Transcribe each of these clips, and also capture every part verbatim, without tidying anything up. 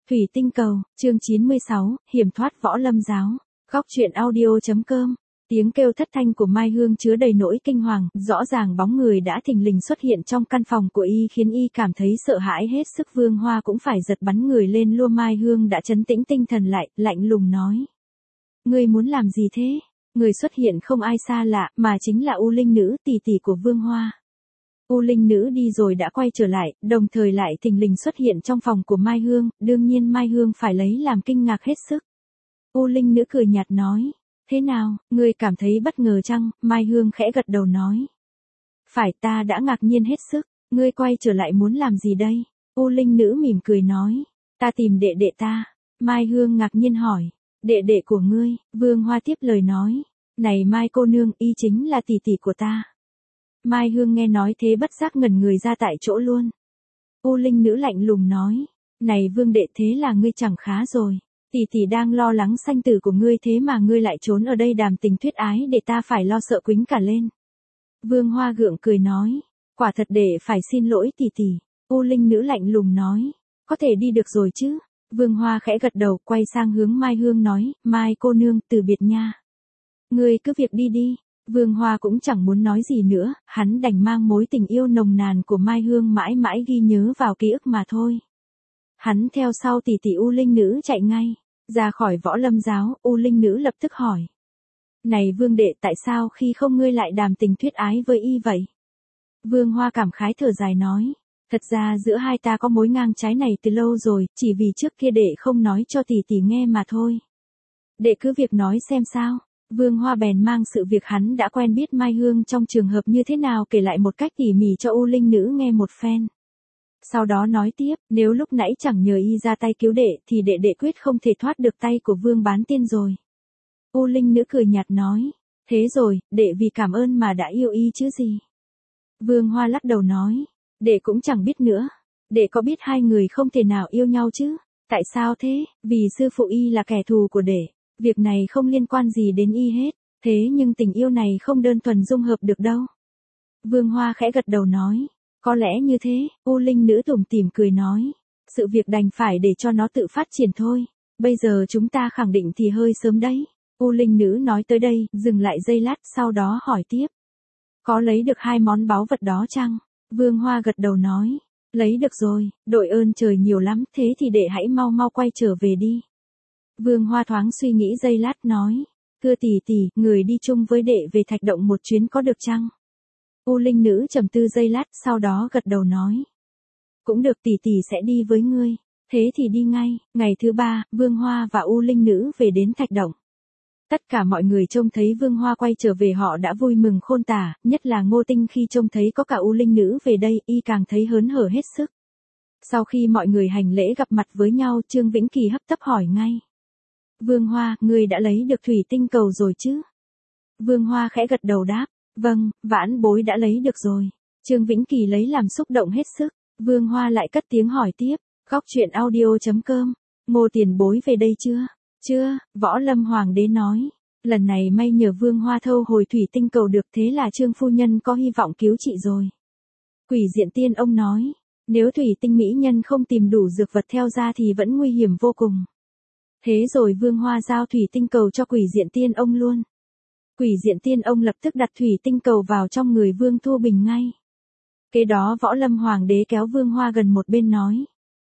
Thủy tinh cầu, chương chín mươi sáu, hiểm thoát võ lâm giáo. Góc truyện audio.com. Tiếng kêu thất thanh của Mai Hương chứa đầy nỗi kinh hoàng, rõ ràng bóng người đã thình lình xuất hiện trong căn phòng của y khiến y cảm thấy sợ hãi hết sức. Vương Hoa cũng phải giật bắn người lên lua. Mai Hương đã trấn tĩnh tinh thần lại, lạnh lùng nói. Ngươi muốn làm gì thế? Người xuất hiện không ai xa lạ, mà chính là U Linh Nữ, tỷ tỷ của Vương Hoa. U Linh Nữ đi rồi đã quay trở lại, đồng thời lại thình lình xuất hiện trong phòng của Mai Hương, đương nhiên Mai Hương phải lấy làm kinh ngạc hết sức. U Linh Nữ cười nhạt nói, thế nào, ngươi cảm thấy bất ngờ chăng? Mai Hương khẽ gật đầu nói. Phải, ta đã ngạc nhiên hết sức, ngươi quay trở lại muốn làm gì đây? U Linh Nữ mỉm cười nói, ta tìm đệ đệ ta. Mai Hương ngạc nhiên hỏi, đệ đệ của ngươi? Vương Hoa tiếp lời nói, này Mai cô nương, y chính là tỷ tỷ của ta. Mai Hương nghe nói thế bất giác ngẩn người ra tại chỗ luôn. U Linh Nữ lạnh lùng nói, này Vương đệ, thế là ngươi chẳng khá rồi. Tỷ tỷ đang lo lắng sanh tử của ngươi, thế mà ngươi lại trốn ở đây đàm tình thuyết ái để ta phải lo sợ quính cả lên. Vương Hoa gượng cười nói, quả thật đệ phải xin lỗi tỷ tỷ. U Linh Nữ lạnh lùng nói, có thể đi được rồi chứ? Vương Hoa khẽ gật đầu, quay sang hướng Mai Hương nói, Mai cô nương, từ biệt nha. Ngươi cứ việc đi đi. Vương Hoa cũng chẳng muốn nói gì nữa, hắn đành mang mối tình yêu nồng nàn của Mai Hương mãi mãi ghi nhớ vào ký ức mà thôi. Hắn theo sau tỷ tỷ U Linh Nữ chạy ngay, ra khỏi võ lâm giáo. U Linh Nữ lập tức hỏi. Này Vương đệ, tại sao khi không ngươi lại đàm tình thuyết ái với y vậy? Vương Hoa cảm khái thở dài nói, thật ra giữa hai ta có mối ngang trái này từ lâu rồi, chỉ vì trước kia đệ không nói cho tỷ tỷ nghe mà thôi. Đệ cứ việc nói xem sao. Vương Hoa bèn mang sự việc hắn đã quen biết Mai Hương trong trường hợp như thế nào kể lại một cách tỉ mỉ cho U Linh Nữ nghe một phen. Sau đó nói tiếp, nếu lúc nãy chẳng nhờ y ra tay cứu đệ thì đệ đệ quyết không thể thoát được tay của Vương Bán Tiên rồi. U Linh Nữ cười nhạt nói, thế rồi, đệ vì cảm ơn mà đã yêu y chứ gì. Vương Hoa lắc đầu nói, đệ cũng chẳng biết nữa. Đệ có biết hai người không thể nào yêu nhau chứ? Tại sao thế? Vì sư phụ y là kẻ thù của đệ. Việc này không liên quan gì đến y hết, thế nhưng tình yêu này không đơn thuần dung hợp được đâu. Vương Hoa khẽ gật đầu nói, có lẽ như thế. U Linh Nữ tủm tỉm cười nói, sự việc đành phải để cho nó tự phát triển thôi, bây giờ chúng ta khẳng định thì hơi sớm đấy. U Linh Nữ nói tới đây, dừng lại giây lát, sau đó hỏi tiếp. Có lấy được hai món báu vật đó chăng? Vương Hoa gật đầu nói, lấy được rồi, đội ơn trời nhiều lắm, thế thì đệ hãy mau mau quay trở về đi. Vương Hoa thoáng suy nghĩ giây lát nói, thưa tỷ tỷ, người đi chung với đệ về Thạch Động một chuyến có được chăng? U Linh Nữ trầm tư giây lát, sau đó gật đầu nói, cũng được, tỷ tỷ sẽ đi với ngươi. Thế thì đi ngay. Ngày thứ ba, Vương Hoa và U Linh Nữ về đến Thạch Động. Tất cả mọi người trông thấy Vương Hoa quay trở về họ đã vui mừng khôn tả, nhất là Ngô Tinh khi trông thấy có cả U Linh Nữ về đây, y càng thấy hớn hở hết sức. Sau khi mọi người hành lễ gặp mặt với nhau, Trương Vĩnh Kỳ hấp tấp hỏi ngay. Vương Hoa, ngươi đã lấy được thủy tinh cầu rồi chứ? Vương Hoa khẽ gật đầu đáp, vâng, vãn bối đã lấy được rồi. Trương Vĩnh Kỳ lấy làm xúc động hết sức. Vương Hoa lại cất tiếng hỏi tiếp, góc truyện audio.com, Ngô tiền bối về đây chưa? Chưa, Võ Lâm Hoàng đế nói, lần này may nhờ Vương Hoa thâu hồi thủy tinh cầu được, thế là Trương phu nhân có hy vọng cứu chị rồi. Quỷ Diện Tiên ông nói, nếu thủy tinh mỹ nhân không tìm đủ dược vật theo ra thì vẫn nguy hiểm vô cùng. Thế rồi Vương Hoa giao thủy tinh cầu cho Quỷ Diện Tiên ông luôn. Quỷ Diện Tiên ông lập tức đặt thủy tinh cầu vào trong người Vương Thu Bình ngay. Kế đó Võ Lâm Hoàng đế kéo Vương Hoa gần một bên nói.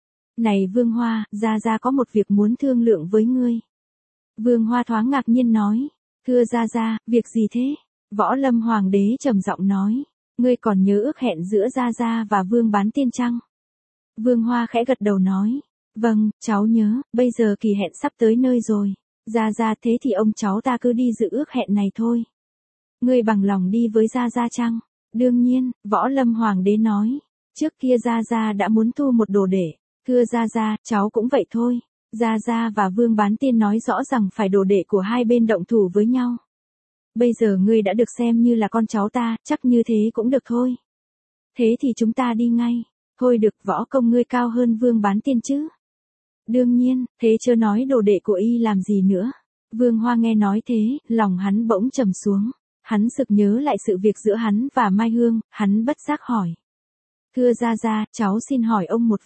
Này Vương Hoa, gia gia có một việc muốn thương lượng với ngươi. Vương Hoa thoáng ngạc nhiên nói, thưa gia gia, việc gì thế? Võ Lâm Hoàng đế trầm giọng nói, ngươi còn nhớ ước hẹn giữa gia gia và Vương Bán Tiên chăng? Vương Hoa khẽ gật đầu nói, vâng, cháu nhớ, bây giờ kỳ hẹn sắp tới nơi rồi. Gia gia, thế thì ông cháu ta cứ đi dự ước hẹn này thôi. Ngươi bằng lòng đi với gia gia chăng? Đương nhiên, Võ Lâm Hoàng đế nói, trước kia gia gia đã muốn thu một đồ đệ. Thưa gia gia, cháu cũng vậy thôi. Gia gia và Vương Bán Tiên nói rõ rằng phải đồ đệ của hai bên động thủ với nhau. Bây giờ ngươi đã được xem như là con cháu ta, chắc như thế cũng được thôi. Thế thì chúng ta đi ngay. Thôi được, võ công ngươi cao hơn Vương Bán Tiên chứ? Đương nhiên, thế chưa nói đồ đệ của y làm gì nữa. Vương Hoa nghe nói thế, lòng hắn bỗng trầm xuống. Hắn sực nhớ lại sự việc giữa hắn và Mai Hương, hắn bất giác hỏi. Thưa gia gia, cháu xin hỏi ông một việc.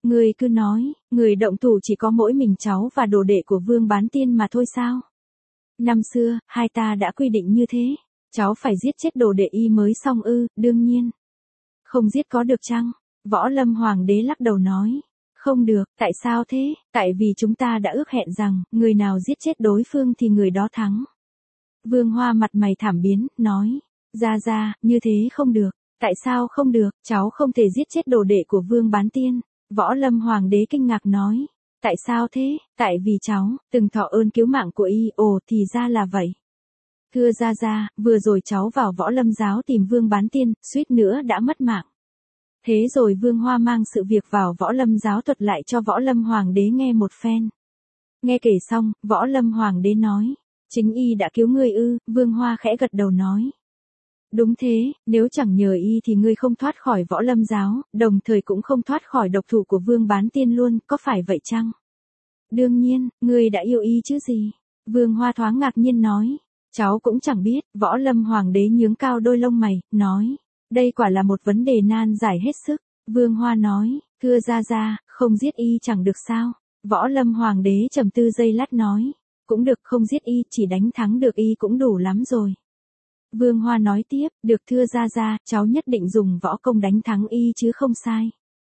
Người cứ nói, người động thủ chỉ có mỗi mình cháu và đồ đệ của Vương Bán Tiên mà thôi sao? Năm xưa, hai ta đã quy định như thế, cháu phải giết chết đồ đệ y mới xong ư, đương nhiên. Không giết có được chăng? Võ Lâm Hoàng đế lắc đầu nói. Không được, tại sao thế? Tại vì chúng ta đã ước hẹn rằng, người nào giết chết đối phương thì người đó thắng. Vương Hoa mặt mày thảm biến, nói. Ra ra, như thế không được. Tại sao không được, cháu không thể giết chết đồ đệ của Vương Bán Tiên. Võ Lâm Hoàng đế kinh ngạc nói. Tại sao thế? Tại vì cháu, từng thọ ơn cứu mạng của y, ồ thì ra là vậy. Thưa ra ra, vừa rồi cháu vào Võ Lâm giáo tìm Vương Bán Tiên, suýt nữa đã mất mạng. Thế rồi Vương Hoa mang sự việc vào Võ Lâm giáo thuật lại cho Võ Lâm Hoàng đế nghe một phen. Nghe kể xong, Võ Lâm Hoàng đế nói. Chính y đã cứu ngươi ư, Vương Hoa khẽ gật đầu nói. Đúng thế, nếu chẳng nhờ y thì ngươi không thoát khỏi Võ Lâm giáo, đồng thời cũng không thoát khỏi độc thủ của Vương Bán Tiên luôn, có phải vậy chăng? Đương nhiên, ngươi đã yêu y chứ gì? Vương Hoa thoáng ngạc nhiên nói. Cháu cũng chẳng biết, Võ Lâm Hoàng đế nhướng cao đôi lông mày, nói. Đây quả là một vấn đề nan giải hết sức. Vương Hoa nói, thưa ra ra, không giết y chẳng được sao? Võ Lâm Hoàng đế trầm tư giây lát nói. Cũng được, không giết y, chỉ đánh thắng được y cũng đủ lắm rồi. Vương Hoa nói tiếp, được thưa ra ra, cháu nhất định dùng võ công đánh thắng y chứ không sai.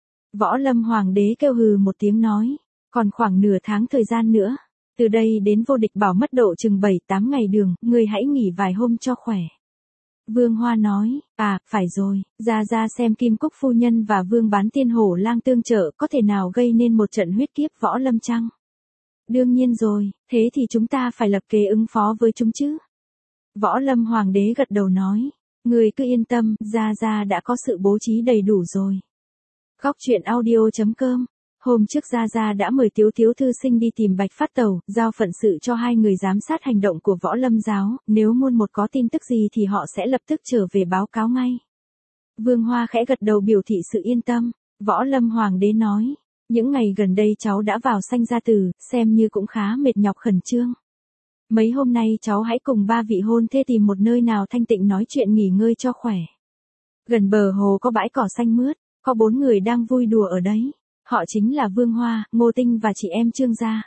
Võ Lâm Hoàng đế kêu hừ một tiếng nói, còn khoảng nửa tháng thời gian nữa, từ đây đến vô địch bảo mất độ chừng bảy tám ngày đường, ngươi hãy nghỉ vài hôm cho khỏe. Vương Hoa nói, à, phải rồi, ra ra xem Kim Cúc phu nhân và Vương Bán Tiên hổ lang tương trợ có thể nào gây nên một trận huyết kiếp Võ Lâm chăng? Đương nhiên rồi, thế thì chúng ta phải lập kế ứng phó với chúng chứ. Võ Lâm Hoàng đế gật đầu nói, người cứ yên tâm, ra ra đã có sự bố trí đầy đủ rồi. Góc truyện audio chấm com. Hôm trước Gia Gia đã mời Tiếu Tiếu thư sinh đi tìm Bạch Phát Tầu, giao phận sự cho hai người giám sát hành động của Võ Lâm giáo, nếu muôn một có tin tức gì thì họ sẽ lập tức trở về báo cáo ngay. Vương Hoa khẽ gật đầu biểu thị sự yên tâm. Võ Lâm Hoàng đế nói, những ngày gần đây cháu đã vào sanh gia tử, xem như cũng khá mệt nhọc khẩn trương. Mấy hôm nay cháu hãy cùng ba vị hôn thê tìm một nơi nào thanh tịnh nói chuyện nghỉ ngơi cho khỏe. Gần bờ hồ có bãi cỏ xanh mướt, có bốn người đang vui đùa ở đấy. Họ chính là Vương Hoa, Ngô Tinh và chị em Trương Gia.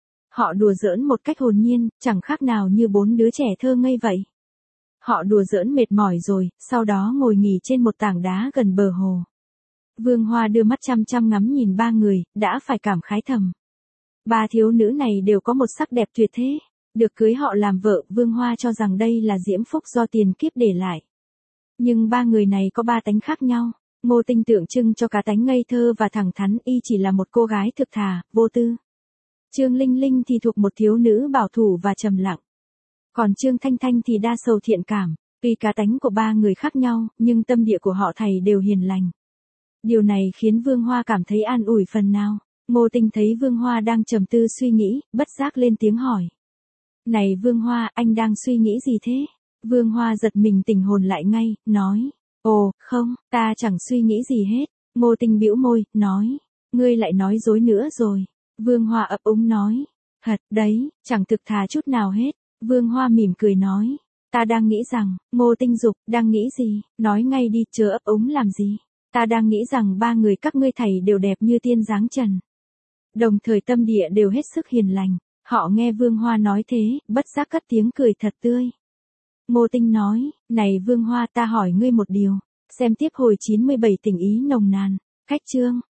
Họ đùa giỡn một cách hồn nhiên, chẳng khác nào như bốn đứa trẻ thơ ngây vậy. Họ đùa giỡn mệt mỏi rồi, sau đó ngồi nghỉ trên một tảng đá gần bờ hồ. Vương Hoa đưa mắt chăm chăm ngắm nhìn ba người, đã phải cảm khái thầm. Ba thiếu nữ này đều có một sắc đẹp tuyệt thế. Được cưới họ làm vợ, Vương Hoa cho rằng đây là diễm phúc do tiền kiếp để lại. Nhưng ba người này có ba tánh khác nhau. Ngô Tinh tượng trưng cho cá tánh ngây thơ và thẳng thắn, y chỉ là một cô gái thực thà, vô tư. Trương Linh Linh thì thuộc một thiếu nữ bảo thủ và trầm lặng. Còn Trương Thanh Thanh thì đa sầu thiện cảm. Tuy cá tánh của ba người khác nhau, nhưng tâm địa của họ thầy đều hiền lành. Điều này khiến Vương Hoa cảm thấy an ủi phần nào. Ngô Tinh thấy Vương Hoa đang trầm tư suy nghĩ, bất giác lên tiếng hỏi. Này Vương Hoa, anh đang suy nghĩ gì thế? Vương Hoa giật mình tỉnh hồn lại ngay, nói. Ồ, không, ta chẳng suy nghĩ gì hết. Ngô Tinh bĩu môi, nói. Ngươi lại nói dối nữa rồi. Vương Hoa ấp úng nói. Thật, đấy, chẳng thực thà chút nào hết. Vương Hoa mỉm cười nói. Ta đang nghĩ rằng, Ngô Tinh dục, đang nghĩ gì? Nói ngay đi, chớ ấp úng làm gì? Ta đang nghĩ rằng ba người các ngươi thầy đều đẹp như tiên dáng trần. Đồng thời tâm địa đều hết sức hiền lành. Họ nghe Vương Hoa nói thế, bất giác cất tiếng cười thật tươi. Ngô Tinh nói, này Vương Hoa, ta hỏi ngươi một điều. Xem tiếp hồi chín mươi bảy tình ý nồng nàn. Khách chương.